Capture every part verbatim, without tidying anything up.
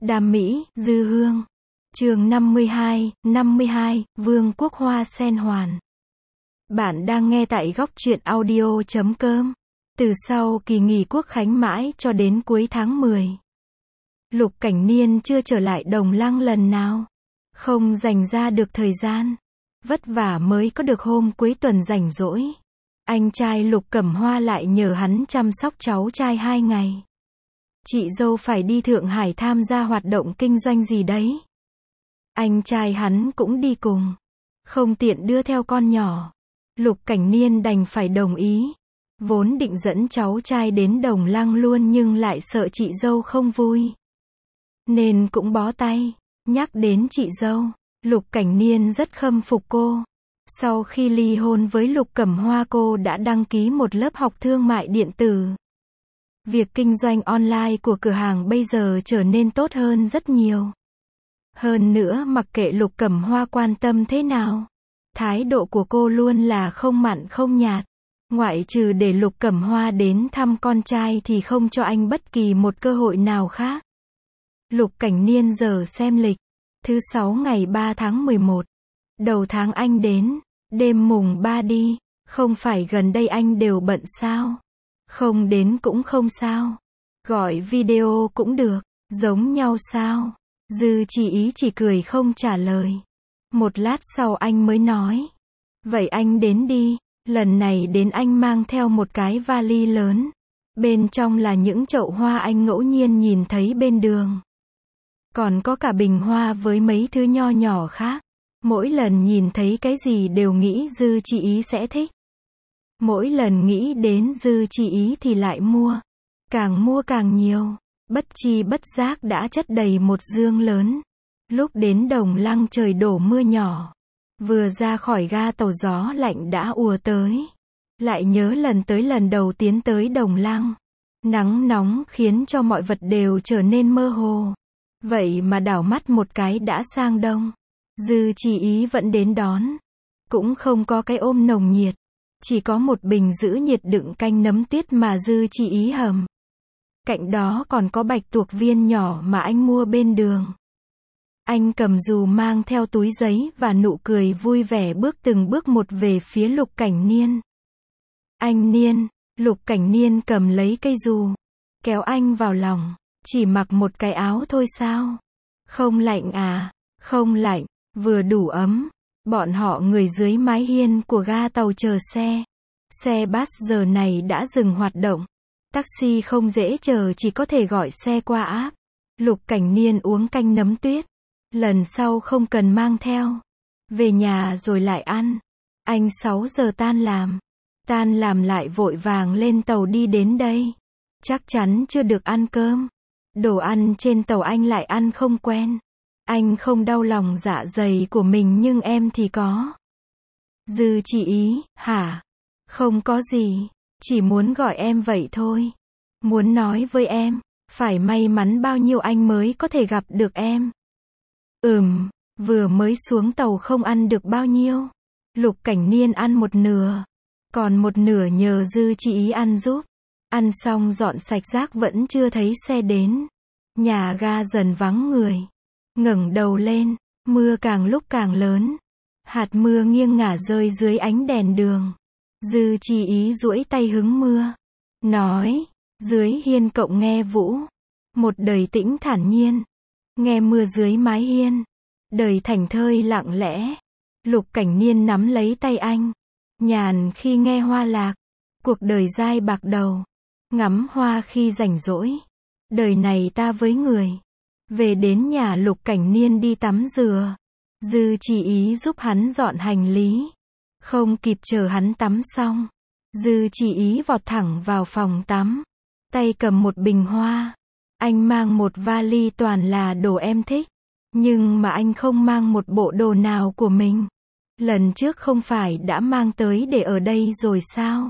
Đam mỹ, Dư Hương. Chương năm mươi hai, năm mươi hai, Vương quốc hoa sen hoàn. Bạn đang nghe tại góc truyện audio chấm com. Từ sau kỳ nghỉ quốc khánh mãi cho đến cuối tháng mười, Lục Cảnh Niên chưa trở lại Đồng Lăng lần nào. Không dành ra được thời gian. Vất vả mới có được hôm cuối tuần rảnh rỗi. Anh trai Lục Cẩm Hoa lại nhờ hắn chăm sóc cháu trai hai ngày. Chị dâu phải đi Thượng Hải tham gia hoạt động kinh doanh gì đấy. Anh trai hắn cũng đi cùng. Không tiện đưa theo con nhỏ. Lục Cảnh Niên đành phải đồng ý. Vốn định dẫn cháu trai đến Đồng Lăng luôn nhưng lại sợ chị dâu không vui. Nên cũng bó tay. Nhắc đến chị dâu, Lục Cảnh Niên rất khâm phục cô. Sau khi ly hôn với Lục Cẩm Hoa, cô đã đăng ký một lớp học thương mại điện tử. Việc kinh doanh online của cửa hàng bây giờ trở nên tốt hơn rất nhiều. Hơn nữa mặc kệ Lục Cẩm Hoa quan tâm thế nào, thái độ của cô luôn là không mặn không nhạt. Ngoại trừ để Lục Cẩm Hoa đến thăm con trai thì không cho anh bất kỳ một cơ hội nào khác. Lục Cảnh Niên giờ xem lịch. Thứ sáu ngày ba tháng mười một. Đầu tháng anh đến. Đêm mùng ba đi. Không phải gần đây anh đều bận sao? Không đến cũng không sao. Gọi video cũng được. Giống nhau sao? Dư Chỉ Ý chỉ cười không trả lời. Một lát sau anh mới nói. Vậy anh đến đi. Lần này đến anh mang theo một cái vali lớn. Bên trong là những chậu hoa anh ngẫu nhiên nhìn thấy bên đường. Còn có cả bình hoa với mấy thứ nho nhỏ khác. Mỗi lần nhìn thấy cái gì đều nghĩ Dư Chỉ Ý sẽ thích. Mỗi lần nghĩ đến Dư Chỉ Ý thì lại mua. Càng mua càng nhiều. Bất chi bất giác đã chất đầy một dương lớn. Lúc đến Đồng Lăng trời đổ mưa nhỏ. Vừa ra khỏi ga tàu gió lạnh đã ùa tới. Lại nhớ lần tới lần đầu tiến tới Đồng Lăng. Nắng nóng khiến cho mọi vật đều trở nên mơ hồ. Vậy mà đảo mắt một cái đã sang đông. Dư Chỉ Ý vẫn đến đón. Cũng không có cái ôm nồng nhiệt. Chỉ có một bình giữ nhiệt đựng canh nấm tuyết mà Dư Chỉ Ý hầm. Cạnh đó còn có bạch tuộc viên nhỏ mà anh mua bên đường. Anh cầm dù mang theo túi giấy và nụ cười vui vẻ bước từng bước một về phía Lục Cảnh Niên. Anh Niên, Lục Cảnh Niên cầm lấy cây dù. Kéo anh vào lòng. Chỉ mặc một cái áo thôi sao? Không lạnh à? Không lạnh, vừa đủ ấm. Bọn họ người dưới mái hiên của ga tàu chờ xe. Xe bus giờ này đã dừng hoạt động. Taxi không dễ chờ, chỉ có thể gọi xe qua app. Lục Cảnh Niên uống canh nấm tuyết. Lần sau không cần mang theo. Về nhà rồi lại ăn. Anh sáu giờ tan làm. Tan làm lại vội vàng lên tàu đi đến đây. Chắc chắn chưa được ăn cơm. Đồ ăn trên tàu anh lại ăn không quen. Anh không đau lòng dạ dày của mình nhưng em thì có. Dư Chỉ Ý, hả? Không có gì. Chỉ muốn gọi em vậy thôi. Muốn nói với em. Phải may mắn bao nhiêu anh mới có thể gặp được em. Ừm, vừa mới xuống tàu không ăn được bao nhiêu. Lục Cảnh Niên ăn một nửa. Còn một nửa nhờ Dư Chỉ Ý ăn giúp. Ăn xong dọn sạch rác vẫn chưa thấy xe đến. Nhà ga dần vắng người. Ngẩng đầu lên, mưa càng lúc càng lớn. Hạt mưa nghiêng ngả rơi dưới ánh đèn đường. Dư Chỉ Ý duỗi tay hứng mưa. Nói, dưới hiên cậu nghe vũ. Một đời tĩnh thản nhiên. Nghe mưa dưới mái hiên. Đời thảnh thơi lặng lẽ. Lục Cảnh Niên nắm lấy tay anh. Nhàn khi nghe hoa lạc. Cuộc đời dai bạc đầu. Ngắm hoa khi rảnh rỗi. Đời này ta với người. Về đến nhà Lục Cảnh Niên đi tắm rửa. Dư Chỉ Ý giúp hắn dọn hành lý. Không kịp chờ hắn tắm xong. Dư Chỉ Ý vọt thẳng vào phòng tắm. Tay cầm một bình hoa. Anh mang một vali toàn là đồ em thích. Nhưng mà anh không mang một bộ đồ nào của mình. Lần trước không phải đã mang tới để ở đây rồi sao?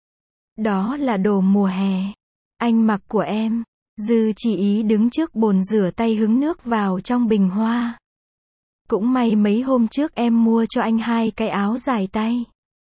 Đó là đồ mùa hè. Anh mặc của em. Dư Chỉ Ý đứng trước bồn rửa tay hứng nước vào trong bình hoa. Cũng may mấy hôm trước em mua cho anh hai cái áo dài tay.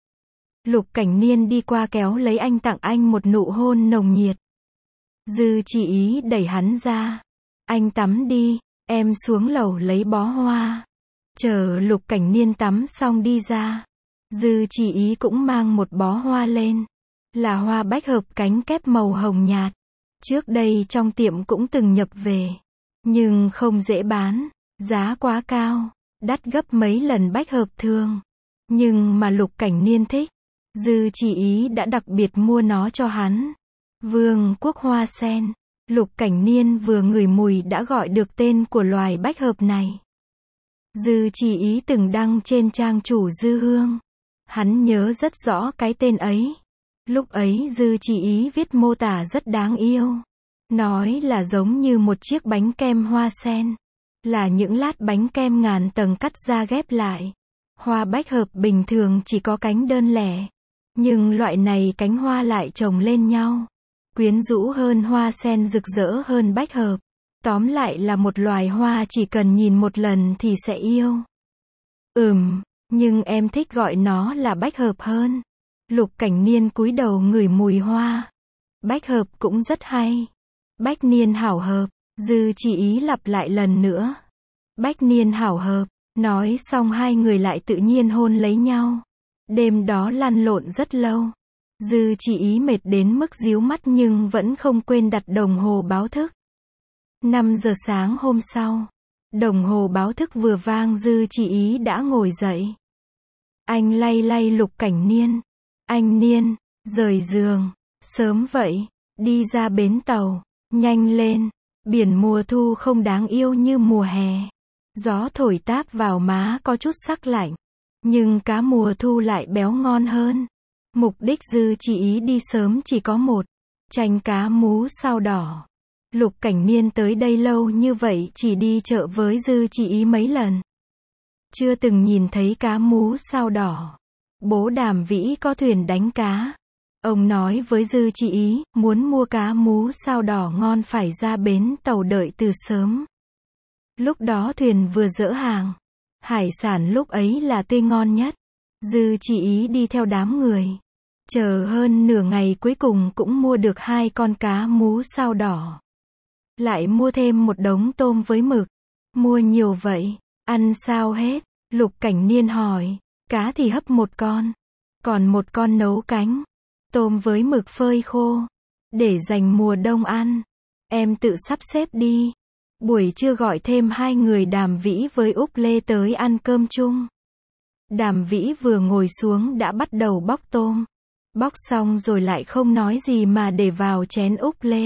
Lục Cảnh Niên đi qua kéo lấy anh, tặng anh một nụ hôn nồng nhiệt. Dư Chỉ Ý đẩy hắn ra. anh tắm đi, em xuống lầu lấy bó hoa. Chờ Lục Cảnh Niên tắm xong đi ra, Dư Chỉ Ý cũng mang một bó hoa lên. Là hoa bách hợp cánh kép màu hồng nhạt. Trước đây trong tiệm cũng từng nhập về. Nhưng không dễ bán, giá quá cao, đắt gấp mấy lần bách hợp thường. Nhưng mà Lục Cảnh Niên thích. Dư Chỉ Ý đã đặc biệt mua nó cho hắn. Vương quốc hoa sen. Lục Cảnh Niên vừa ngửi mùi đã gọi được tên của loài bách hợp này. Dư Chỉ Ý từng đăng trên trang chủ Dư Hương. Hắn nhớ rất rõ cái tên ấy. Lúc ấy Dư Chỉ Ý viết mô tả rất đáng yêu. Nói là giống như một chiếc bánh kem hoa sen. Là những lát bánh kem ngàn tầng cắt ra ghép lại. Hoa bách hợp bình thường chỉ có cánh đơn lẻ. Nhưng loại này cánh hoa lại chồng lên nhau. Quyến rũ hơn hoa sen, rực rỡ hơn bách hợp. Tóm lại là một loài hoa chỉ cần nhìn một lần thì sẽ yêu. Ừm, nhưng em thích gọi nó là bách hợp hơn. Lục Cảnh Niên cúi đầu ngửi mùi hoa. Bách hợp cũng rất hay. Bách niên hảo hợp. Dư Chỉ Ý lặp lại lần nữa. Bách niên hảo hợp. Nói xong hai người lại tự nhiên hôn lấy nhau. Đêm đó lăn lộn rất lâu. Dư Chỉ Ý mệt đến mức díu mắt nhưng vẫn không quên đặt đồng hồ báo thức. năm giờ sáng hôm sau, đồng hồ báo thức vừa vang Dư Chỉ Ý đã ngồi dậy. Anh lay lay Lục Cảnh Niên. Anh Niên, rời giường, sớm vậy, đi ra bến tàu, nhanh lên, biển mùa thu không đáng yêu như mùa hè. Gió thổi táp vào má có chút sắc lạnh, nhưng cá mùa thu lại béo ngon hơn. Mục đích Dư Chỉ Ý đi sớm chỉ có một, chanh cá mú sao đỏ. Lục Cảnh Niên tới đây lâu như vậy chỉ đi chợ với Dư Chỉ Ý mấy lần. Chưa từng nhìn thấy cá mú sao đỏ. Bố Đàm Vĩ có thuyền đánh cá. Ông nói với Dư Chỉ Ý, muốn mua cá mú sao đỏ ngon phải ra bến tàu đợi từ sớm. Lúc đó thuyền vừa dỡ hàng. Hải sản lúc ấy là tươi ngon nhất. Dư Chỉ Ý đi theo đám người. Chờ hơn nửa ngày cuối cùng cũng mua được hai con cá mú sao đỏ. Lại mua thêm một đống tôm với mực. Mua nhiều vậy, ăn sao hết? Lục Cảnh Niên hỏi. Cá thì hấp một con. Còn một con nấu cánh. Tôm với mực phơi khô. Để dành mùa đông ăn. Em tự sắp xếp đi. Buổi trưa gọi thêm hai người Đàm Vĩ với Úc Lê tới ăn cơm chung. Đàm Vĩ vừa ngồi xuống đã bắt đầu bóc tôm. Bóc xong rồi lại không nói gì mà để vào chén Úc Lê.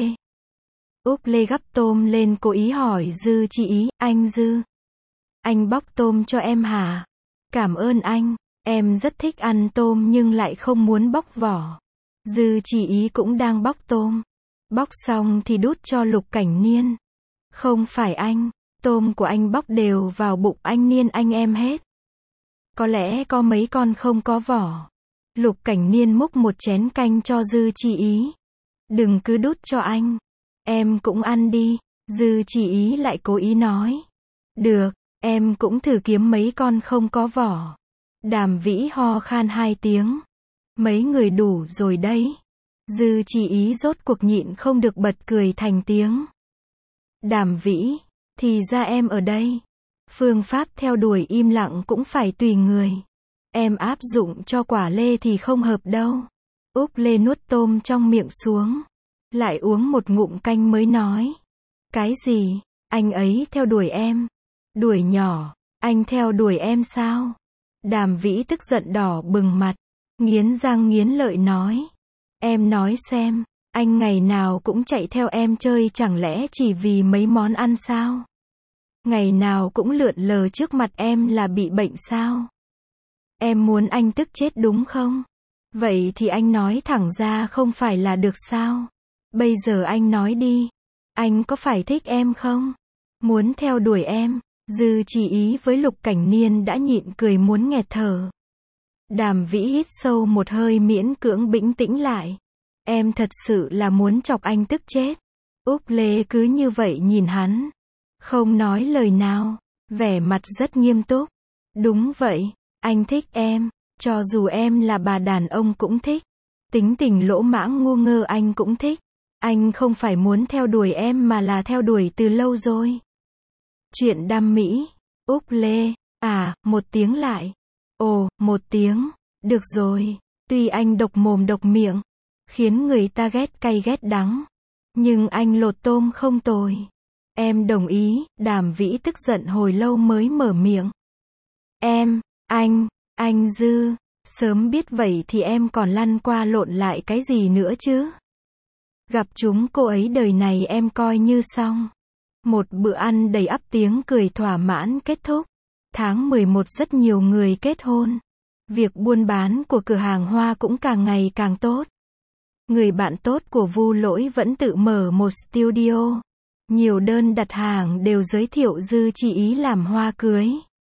Úc Lê gắp tôm lên cố ý hỏi Dư Chỉ Ý, anh Dư. Anh bóc tôm cho em hả? Cảm ơn anh, em rất thích ăn tôm nhưng lại không muốn bóc vỏ. Dư Chỉ Ý cũng đang bóc tôm. Bóc xong thì đút cho Lục Cảnh Niên. Không phải anh, tôm của anh bóc đều vào bụng anh Niên anh em hết. Có lẽ có mấy con không có vỏ. Lục Cảnh Niên múc một chén canh cho Dư Chỉ Ý. Đừng cứ đút cho anh. Em cũng ăn đi. Dư Chỉ Ý lại cố ý nói. Được, em cũng thử kiếm mấy con không có vỏ. Đàm Vĩ ho khan hai tiếng. Mấy người đủ rồi đấy. Dư Chỉ Ý rốt cuộc nhịn không được bật cười thành tiếng. Đàm Vĩ, thì ra em ở đây. Phương pháp theo đuổi im lặng cũng phải tùy người. Em áp dụng cho Quả Lê thì không hợp đâu. Úc Lê nuốt tôm trong miệng xuống. Lại uống một ngụm canh mới nói. Cái gì? Anh ấy theo đuổi em. Đuổi nhỏ, anh theo đuổi em sao? Đàm Vĩ tức giận đỏ bừng mặt. Nghiến răng nghiến lợi nói. Em nói xem, anh ngày nào cũng chạy theo em chơi chẳng lẽ chỉ vì mấy món ăn sao? Ngày nào cũng lượn lờ trước mặt em là bị bệnh sao? Em muốn anh tức chết đúng không? Vậy thì anh nói thẳng ra không phải là được sao? Bây giờ anh nói đi. Anh có phải thích em không? Muốn theo đuổi em? Dư Chỉ Ý với Lục Cảnh Niên đã nhịn cười muốn nghẹt thở. Đàm Vĩ hít sâu một hơi miễn cưỡng bình tĩnh lại. Em thật sự là muốn chọc anh tức chết. Úc Lê cứ như vậy nhìn hắn. Không nói lời nào. Vẻ mặt rất nghiêm túc. Đúng vậy. Anh thích em. Cho dù em là bà đàn ông cũng thích. Tính tình lỗ mãng ngu ngơ anh cũng thích. Anh không phải muốn theo đuổi em mà là theo đuổi từ lâu rồi. Chuyện đam mỹ. Úc Lê. À, một tiếng lại. Ồ, một tiếng. Được rồi. Tuy anh độc mồm độc miệng, khiến người ta ghét cay ghét đắng, nhưng anh lột tôm không tồi. Em đồng ý. Đàm Vĩ tức giận hồi lâu mới mở miệng. Em, anh, anh Dư, sớm biết vậy thì em còn lăn qua lộn lại cái gì nữa chứ? Gặp chúng cô ấy đời này em coi như xong. Một bữa ăn đầy ắp tiếng cười thỏa mãn kết thúc. Tháng mười một rất nhiều người kết hôn. Việc buôn bán của cửa hàng hoa cũng càng ngày càng tốt. Người bạn tốt của Vu Lỗi vẫn tự mở một studio. Nhiều đơn đặt hàng đều giới thiệu Dư Chỉ Ý làm hoa cưới.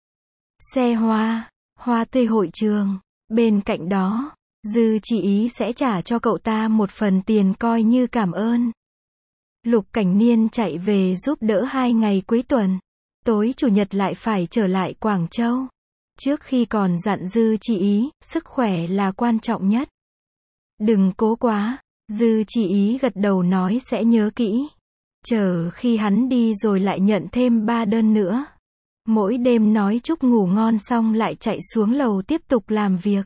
Xe hoa, hoa tươi hội trường. Bên cạnh đó, Dư Chỉ Ý sẽ trả cho cậu ta một phần tiền coi như cảm ơn. Lục Cảnh Niên chạy về giúp đỡ hai ngày cuối tuần. Tối chủ nhật lại phải trở lại Quảng Châu. Trước khi còn dặn Dư Chỉ Ý, sức khỏe là quan trọng nhất. Đừng cố quá. Dư Chỉ Ý gật đầu nói sẽ nhớ kỹ. Chờ khi hắn đi rồi lại nhận thêm ba đơn nữa. Mỗi đêm nói chúc ngủ ngon xong lại chạy xuống lầu tiếp tục làm việc.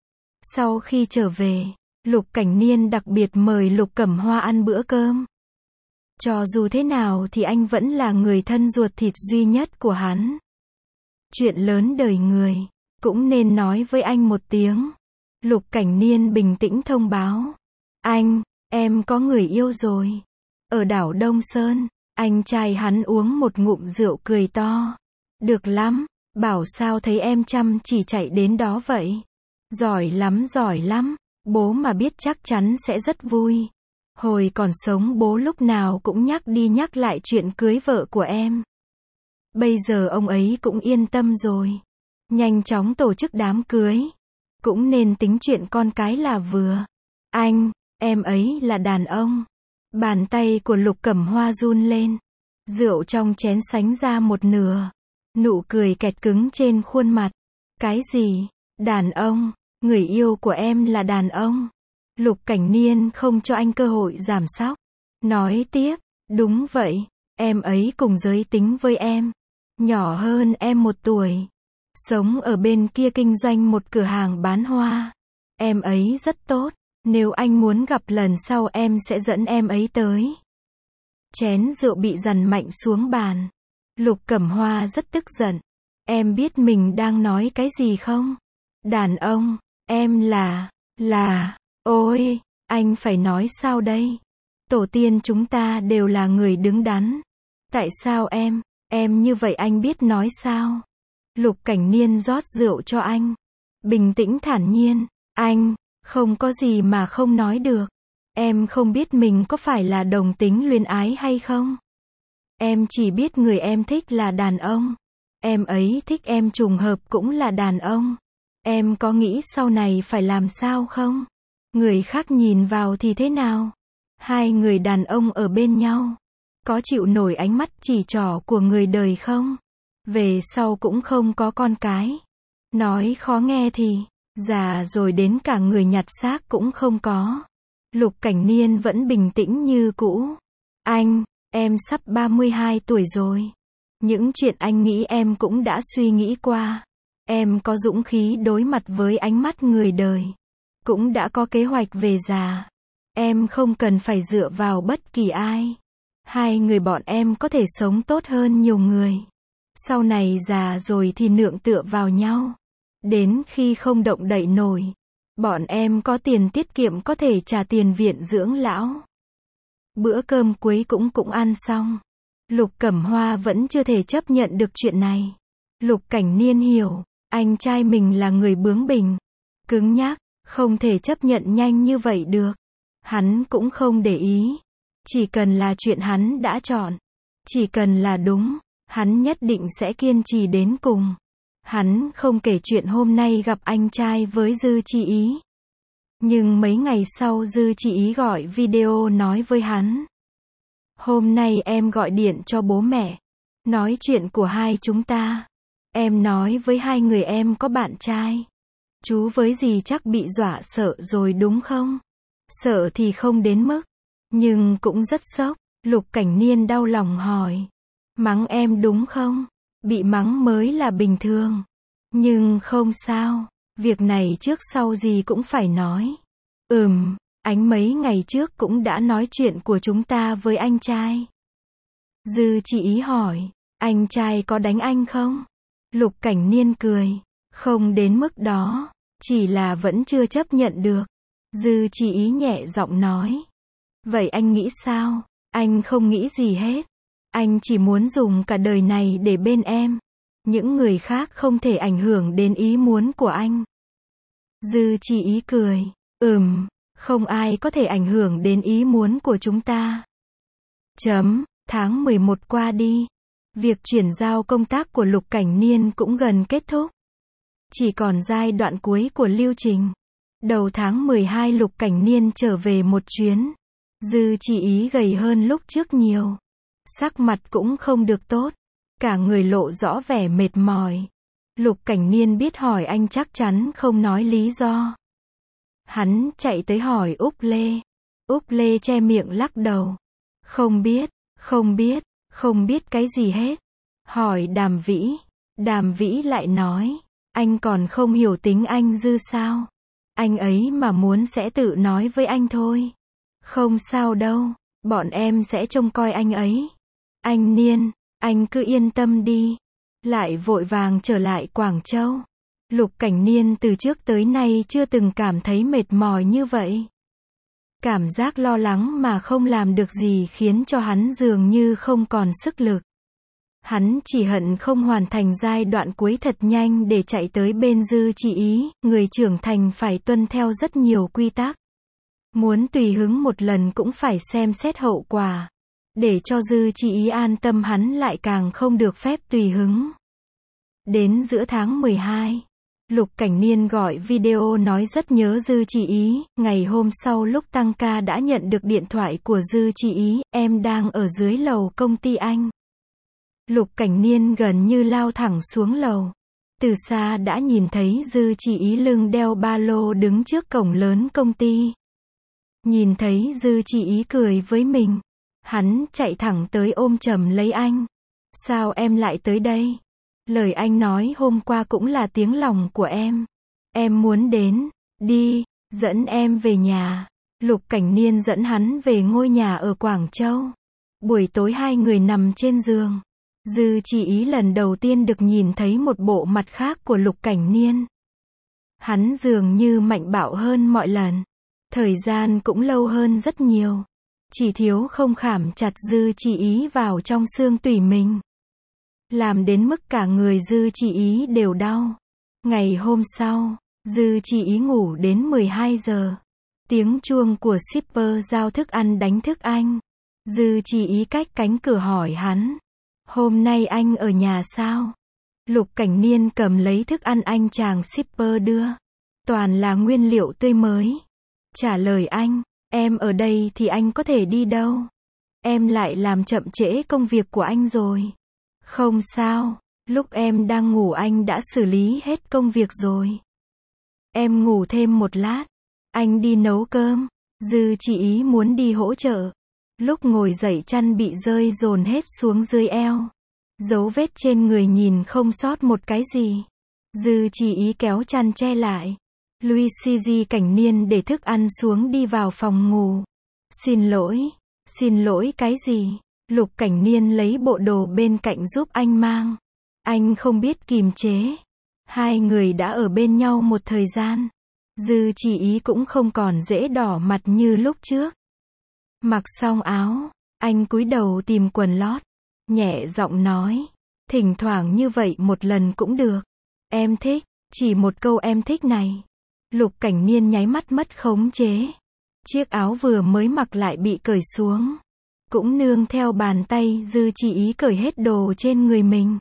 Sau khi trở về, Lục Cảnh Niên đặc biệt mời Lục Cẩm Hoa ăn bữa cơm. Cho dù thế nào thì anh vẫn là người thân ruột thịt duy nhất của hắn. Chuyện lớn đời người, cũng nên nói với anh một tiếng. Lục Cảnh Niên bình tĩnh thông báo. Anh, em có người yêu rồi. Ở đảo Đông Sơn, anh trai hắn uống một ngụm rượu cười to. Được lắm, bảo sao thấy em chăm chỉ chạy đến đó vậy. Giỏi lắm giỏi lắm, bố mà biết chắc chắn sẽ rất vui. Hồi còn sống bố lúc nào cũng nhắc đi nhắc lại chuyện cưới vợ của em. Bây giờ ông ấy cũng yên tâm rồi. Nhanh chóng tổ chức đám cưới. Cũng nên tính chuyện con cái là vừa. Anh, em ấy là đàn ông. Bàn tay của Lục Cẩm Hoa run lên. Rượu trong chén sánh ra một nửa. Nụ cười kẹt cứng trên khuôn mặt. Cái gì? Đàn ông? Người yêu của em là đàn ông? Lục Cảnh Niên không cho anh cơ hội giảm sóc. Nói tiếp, đúng vậy, em ấy cùng giới tính với em. Nhỏ hơn em một tuổi. Sống ở bên kia kinh doanh một cửa hàng bán hoa. Em ấy rất tốt. Nếu anh muốn gặp lần sau em sẽ dẫn em ấy tới. Chén rượu bị dằn mạnh xuống bàn. Lục Cẩm Hoa rất tức giận. Em biết mình đang nói cái gì không? Đàn ông, em là, là, ôi, anh phải nói sao đây? Tổ tiên chúng ta đều là người đứng đắn. Tại sao em, em như vậy anh biết nói sao? Lục Cảnh Niên rót rượu cho anh. Bình tĩnh thản nhiên, anh, không có gì mà không nói được. Em không biết mình có phải là đồng tính luyến ái hay không? Em chỉ biết người em thích là đàn ông. Em ấy thích em trùng hợp cũng là đàn ông. Em có nghĩ sau này phải làm sao không? Người khác nhìn vào thì thế nào? Hai người đàn ông ở bên nhau. Có chịu nổi ánh mắt chỉ trỏ của người đời không? Về sau cũng không có con cái. Nói khó nghe thì, già rồi đến cả người nhặt xác cũng không có. Lục Cảnh Niên vẫn bình tĩnh như cũ. Anh, em sắp ba mươi hai tuổi rồi. Những chuyện anh nghĩ em cũng đã suy nghĩ qua. Em có dũng khí đối mặt với ánh mắt người đời. Cũng đã có kế hoạch về già. Em không cần phải dựa vào bất kỳ ai. Hai người bọn em có thể sống tốt hơn nhiều người. Sau này già rồi thì nương tựa vào nhau. Đến khi không động đậy nổi, bọn em có tiền tiết kiệm có thể trả tiền viện dưỡng lão. Bữa cơm cuối cũng cũng ăn xong. Lục Cẩm Hoa vẫn chưa thể chấp nhận được chuyện này. Lục Cảnh Niên hiểu, anh trai mình là người bướng bỉnh, cứng nhắc, không thể chấp nhận nhanh như vậy được. Hắn cũng không để ý. Chỉ cần là chuyện hắn đã chọn, chỉ cần là đúng, hắn nhất định sẽ kiên trì đến cùng. Hắn không kể chuyện hôm nay gặp anh trai với Dư Chỉ Ý. Nhưng mấy ngày sau Dư Chỉ Ý gọi video nói với hắn. Hôm nay em gọi điện cho bố mẹ. Nói chuyện của hai chúng ta. Em nói với hai người em có bạn trai. Chú với dì chắc bị dọa sợ rồi đúng không? Sợ thì không đến mức. Nhưng cũng rất sốc. Lục Cảnh Niên đau lòng hỏi. Mắng em đúng không? Bị mắng mới là bình thường. Nhưng không sao. Việc này trước sau gì cũng phải nói. Ừm, anh mấy ngày trước cũng đã nói chuyện của chúng ta với anh trai. Dư Chỉ Ý hỏi. Anh trai có đánh anh không? Lục Cảnh Niên cười. Không đến mức đó. Chỉ là vẫn chưa chấp nhận được. Dư Chỉ Ý nhẹ giọng nói. Vậy anh nghĩ sao? Anh không nghĩ gì hết. Anh chỉ muốn dùng cả đời này để bên em. Những người khác không thể ảnh hưởng đến ý muốn của anh. Dư Chỉ Ý cười. Ừm, không ai có thể ảnh hưởng đến ý muốn của chúng ta. Chấm, tháng mười một qua đi. Việc chuyển giao công tác của Lục Cảnh Niên cũng gần kết thúc. Chỉ còn giai đoạn cuối của lưu trình. Đầu tháng mười hai Lục Cảnh Niên trở về một chuyến. Dư Chỉ Ý gầy hơn lúc trước nhiều. Sắc mặt cũng không được tốt. Cả người lộ rõ vẻ mệt mỏi. Lục Cảnh Niên biết hỏi anh chắc chắn không nói lý do. Hắn chạy tới hỏi Úc Lê. Úc Lê che miệng lắc đầu. Không biết, không biết, không biết cái gì hết. Hỏi Đàm Vĩ. Đàm Vĩ lại nói. Anh còn không hiểu tính anh Dư sao? Anh ấy mà muốn sẽ tự nói với anh thôi. Không sao đâu, bọn em sẽ trông coi anh ấy. Anh Niên, anh cứ yên tâm đi. Lại vội vàng trở lại Quảng Châu. Lục Cảnh Niên từ trước tới nay chưa từng cảm thấy mệt mỏi như vậy. Cảm giác lo lắng mà không làm được gì khiến cho hắn dường như không còn sức lực. Hắn chỉ hận không hoàn thành giai đoạn cuối thật nhanh để chạy tới bên Dư Chỉ Ý, người trưởng thành phải tuân theo rất nhiều quy tắc. Muốn tùy hứng một lần cũng phải xem xét hậu quả. Để cho Dư Chỉ Ý an tâm hắn lại càng không được phép tùy hứng. Đến giữa tháng mười hai, Lục Cảnh Niên gọi video nói rất nhớ Dư Chỉ Ý. Ngày hôm sau lúc tăng ca đã nhận được điện thoại của Dư Chỉ Ý, em đang ở dưới lầu công ty anh. Lục Cảnh Niên gần như lao thẳng xuống lầu. Từ xa đã nhìn thấy Dư Chỉ Ý lưng đeo ba lô đứng trước cổng lớn công ty. Nhìn thấy Dư Chỉ Ý cười với mình. Hắn chạy thẳng tới ôm chầm lấy anh. Sao em lại tới đây? Lời anh nói hôm qua cũng là tiếng lòng của em. Em muốn đến. Đi, dẫn em về nhà. Lục Cảnh Niên dẫn hắn về ngôi nhà ở Quảng Châu. Buổi tối hai người nằm trên giường. Dư Chỉ Ý lần đầu tiên được nhìn thấy một bộ mặt khác của Lục Cảnh Niên. Hắn dường như mạnh bạo hơn mọi lần. Thời gian cũng lâu hơn rất nhiều. Chỉ thiếu không khảm chặt Dư Chỉ Ý vào trong xương tủy mình. Làm đến mức cả người Dư Chỉ Ý đều đau. Ngày hôm sau, Dư Chỉ Ý ngủ đến mười hai giờ. Tiếng chuông của shipper giao thức ăn đánh thức anh. Dư Chỉ Ý cách cánh cửa hỏi hắn. Hôm nay anh ở nhà sao? Lục Cảnh Niên cầm lấy thức ăn anh chàng shipper đưa. Toàn là nguyên liệu tươi mới. Trả lời anh, em ở đây thì anh có thể đi đâu? Em lại làm chậm trễ công việc của anh rồi. Không sao, lúc em đang ngủ anh đã xử lý hết công việc rồi. Em ngủ thêm một lát. Anh đi nấu cơm. Dư Chỉ Ý muốn đi hỗ trợ. Lúc ngồi dậy chăn bị rơi dồn hết xuống dưới eo. Dấu vết trên người nhìn không sót một cái gì. Dư Chỉ Ý kéo chăn che lại. Luigi Cảnh Niên để thức ăn xuống đi vào phòng ngủ. Xin lỗi. Xin lỗi cái gì? Lục Cảnh Niên lấy bộ đồ bên cạnh giúp anh mang. Anh không biết kìm chế. Hai người đã ở bên nhau một thời gian. Dư Chỉ Ý cũng không còn dễ đỏ mặt như lúc trước. Mặc xong áo, anh cúi đầu tìm quần lót. Nhẹ giọng nói. Thỉnh thoảng như vậy một lần cũng được. Em thích. Chỉ một câu em thích này. Lục Cảnh Niên nháy mắt mất khống chế. Chiếc áo vừa mới mặc lại bị cởi xuống. Cũng nương theo bàn tay Dư Chỉ Ý cởi hết đồ trên người mình.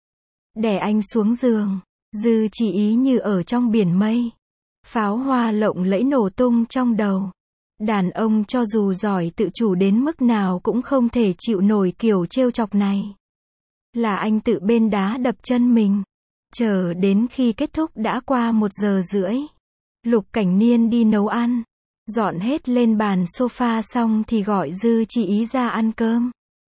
Đè anh xuống giường. Dư Chỉ Ý như ở trong biển mây. Pháo hoa lộng lẫy nổ tung trong đầu. Đàn ông cho dù giỏi tự chủ đến mức nào cũng không thể chịu nổi kiểu trêu chọc này. Là anh tự bên đá đập chân mình. Chờ đến khi kết thúc đã qua một giờ rưỡi. Lục Cảnh Niên đi nấu ăn. Dọn hết lên bàn sofa xong thì gọi Dư Chỉ Ý ra ăn cơm.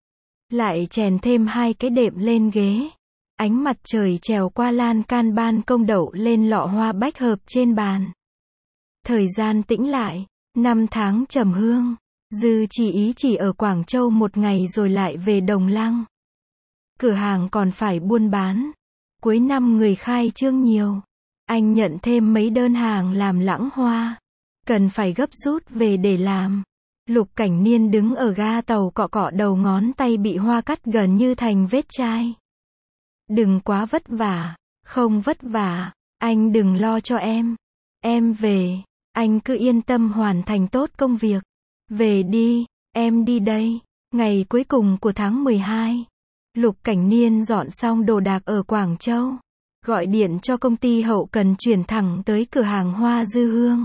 Lại chèn thêm hai cái đệm lên ghế. Ánh mặt trời trèo qua lan can ban công đậu lên lọ hoa bách hợp trên bàn. Thời gian tĩnh lại, năm tháng trầm hương. Dư Chỉ Ý chỉ ở Quảng Châu một ngày rồi lại về Đồng Lăng. Cửa hàng còn phải buôn bán. Cuối năm người khai trương nhiều. Anh nhận thêm mấy đơn hàng làm lãng hoa. Cần phải gấp rút về để làm. Lục Cảnh Niên đứng ở ga tàu cọ cọ đầu ngón tay bị hoa cắt gần như thành vết chai. Đừng quá vất vả. Không vất vả. Anh đừng lo cho em. Em về. Anh cứ yên tâm hoàn thành tốt công việc. Về đi. Em đi đây. Ngày cuối cùng của tháng mười hai. Lục Cảnh Niên dọn xong đồ đạc ở Quảng Châu. Gọi điện cho công ty hậu cần chuyển thẳng tới cửa hàng hoa Dư Hương.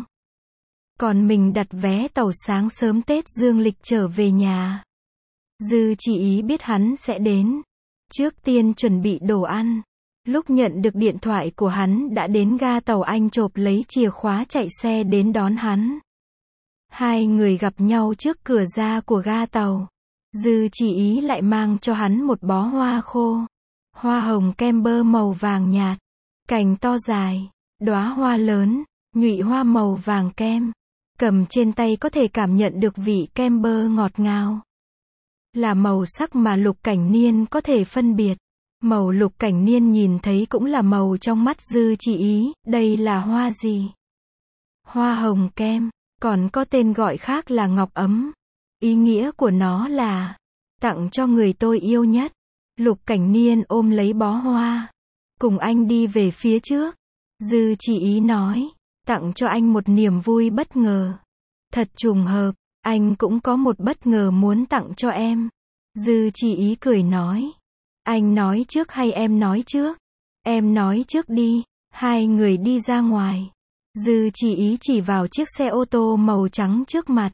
Còn mình đặt vé tàu sáng sớm Tết dương lịch trở về nhà. Dư Chỉ Ý biết hắn sẽ đến. Trước tiên chuẩn bị đồ ăn. Lúc nhận được điện thoại của hắn đã đến ga tàu, anh chộp lấy chìa khóa chạy xe đến đón hắn. Hai người gặp nhau trước cửa ra của ga tàu. Dư Chỉ Ý lại mang cho hắn một bó hoa khô. Hoa hồng Kember màu vàng nhạt. Cành to dài. Đóa hoa lớn. Nhụy hoa màu vàng kem. Cầm trên tay có thể cảm nhận được vị Kember ngọt ngào. Là màu sắc mà Lục Cảnh Niên có thể phân biệt. Màu Lục Cảnh Niên nhìn thấy cũng là màu trong mắt Dư Chỉ Ý. Đây là hoa gì? Hoa hồng kem. Còn có tên gọi khác là ngọc ấm. Ý nghĩa của nó là tặng cho người tôi yêu nhất. Lục Cảnh Niên ôm lấy bó hoa. Cùng anh đi về phía trước. Dư Chỉ Ý nói. Tặng cho anh một niềm vui bất ngờ. Thật trùng hợp. Anh cũng có một bất ngờ muốn tặng cho em. Dư Chỉ Ý cười nói. Anh nói trước hay em nói trước? Em nói trước đi. Hai người đi ra ngoài. Dư Chỉ Ý chỉ vào chiếc xe ô tô màu trắng trước mặt.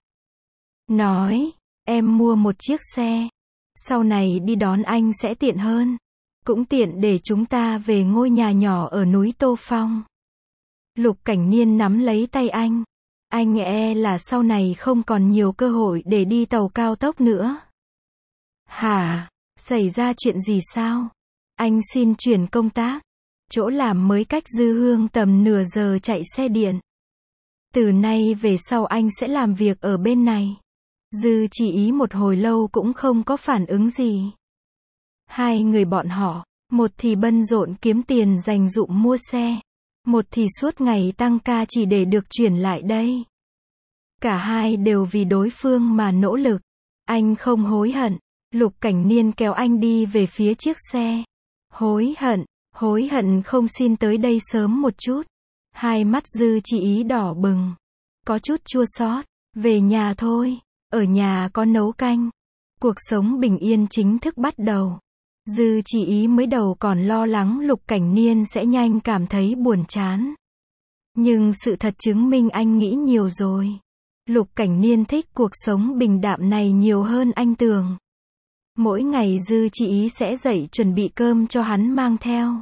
Nói. Em mua một chiếc xe. Sau này đi đón anh sẽ tiện hơn. Cũng tiện để chúng ta về ngôi nhà nhỏ ở núi Tô Phong. Lục Cảnh Niên nắm lấy tay anh. Anh e là sau này không còn nhiều cơ hội để đi tàu cao tốc nữa. Hả? Xảy ra chuyện gì sao? Anh xin chuyển công tác. Chỗ làm mới cách Dư Hương tầm nửa giờ chạy xe điện. Từ nay về sau anh sẽ làm việc ở bên này. Dư Chỉ Ý một hồi lâu cũng không có phản ứng gì. Hai người bọn họ, một thì bận rộn kiếm tiền dành dụm mua xe. Một thì suốt ngày tăng ca chỉ để được chuyển lại đây. Cả hai đều vì đối phương mà nỗ lực. Anh không hối hận. Lục Cảnh Niên kéo anh đi về phía chiếc xe. Hối hận, hối hận không xin tới đây sớm một chút. Hai mắt Dư Chỉ Ý đỏ bừng. Có chút chua xót. Về nhà thôi. Ở nhà có nấu canh. Cuộc sống bình yên chính thức bắt đầu. Dư Chỉ Ý mới đầu còn lo lắng Lục Cảnh Niên sẽ nhanh cảm thấy buồn chán. Nhưng sự thật chứng minh anh nghĩ nhiều rồi. Lục Cảnh Niên thích cuộc sống bình đạm này nhiều hơn anh tưởng. Mỗi ngày Dư Chỉ Ý sẽ dậy chuẩn bị cơm cho hắn mang theo.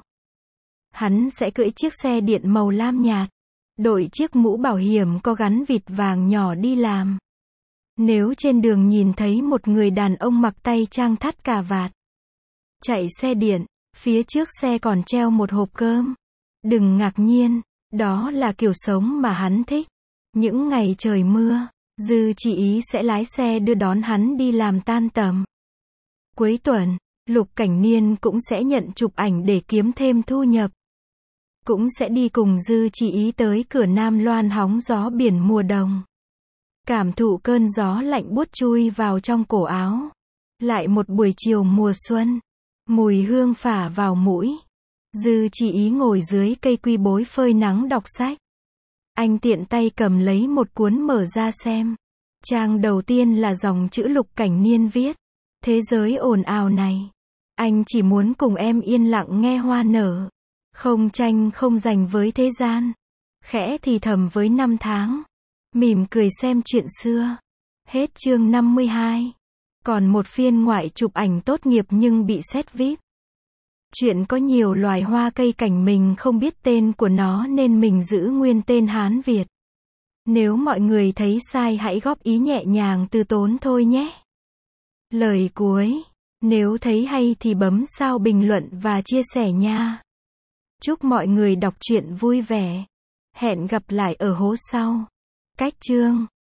Hắn sẽ cưỡi chiếc xe điện màu lam nhạt. Đội chiếc mũ bảo hiểm có gắn vịt vàng nhỏ đi làm. Nếu trên đường nhìn thấy một người đàn ông mặc tay trang thắt cà vạt. Chạy xe điện, phía trước xe còn treo một hộp cơm. Đừng ngạc nhiên, đó là kiểu sống mà hắn thích. Những ngày trời mưa, Dư Chỉ Ý sẽ lái xe đưa đón hắn đi làm tan tầm. Cuối tuần, Lục Cảnh Niên cũng sẽ nhận chụp ảnh để kiếm thêm thu nhập. Cũng sẽ đi cùng Dư Chỉ Ý tới cửa Nam Loan hóng gió biển mùa đông. Cảm thụ cơn gió lạnh buốt chui vào trong cổ áo. Lại một buổi chiều mùa xuân. Mùi hương phả vào mũi. Dư Chỉ Ý ngồi dưới cây quy bối phơi nắng đọc sách. Anh tiện tay cầm lấy một cuốn mở ra xem. Trang đầu tiên là dòng chữ Lục Cảnh Niên viết. Thế giới ồn ào này. Anh chỉ muốn cùng em yên lặng nghe hoa nở. Không tranh không giành với thế gian. Khẽ thì thầm với năm tháng. Mỉm cười xem chuyện xưa. Hết chương năm mươi hai. Còn một phiên ngoại chụp ảnh tốt nghiệp nhưng bị xét víp. Chuyện có nhiều loài hoa cây cảnh mình không biết tên của nó nên mình giữ nguyên tên Hán Việt. Nếu mọi người thấy sai hãy góp ý nhẹ nhàng từ tốn thôi nhé. Lời cuối. Nếu thấy hay thì bấm sao bình luận và chia sẻ nha. Chúc mọi người đọc truyện vui vẻ. Hẹn gặp lại ở hố sau. Cách chương